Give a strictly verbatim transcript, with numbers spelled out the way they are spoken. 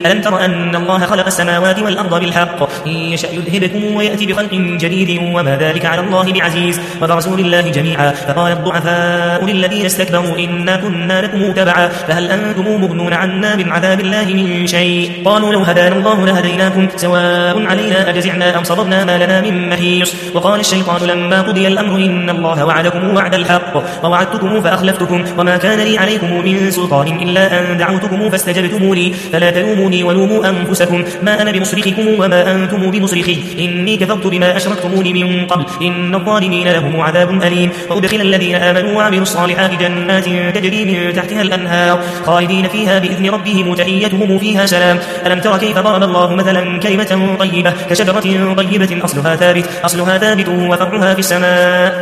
ألم تر أن الله خلق السماوات والأرض بالحق إن يشأ يذهبكم ويأتي بخلق جديد وما ذلك على الله بعزيز وبرسول الله جميعا فقال الضعفاء للذين استكبروا إنا كنا لكم تبعا فهل أنتم مغنون عنا من عذاب الله من شيء قالوا لو هدانا الله لهديناكم سواء علينا أجزعنا أم صبرنا ما لنا من محيص وقال الشيطان لما قضي الأمر إن الله وعدكم وعد الحق ووعدتكم فأخلفتكم وما كان لي عليكم من سلطان إلا أن دعوتكم فاستجبتم لي فلا تلوموني ولوموا أنفسكم ما أنا بمصرخكم وما أنتم بمصرخي إني كفرت بما أشركتموني من قبل إن الظالمين لهم عذاب أليم وأدخل الذين آمنوا وعملوا الصالحات جنات تجري من تحتها الأنهار خالدين فيها بإذن ربهم تحيتهم فيها سلام ألم تر كيف ضرب الله مثلا كلمة طيبة كشجرة طيبة أصلها ثابت أصلها ثابت وفرعها في السماء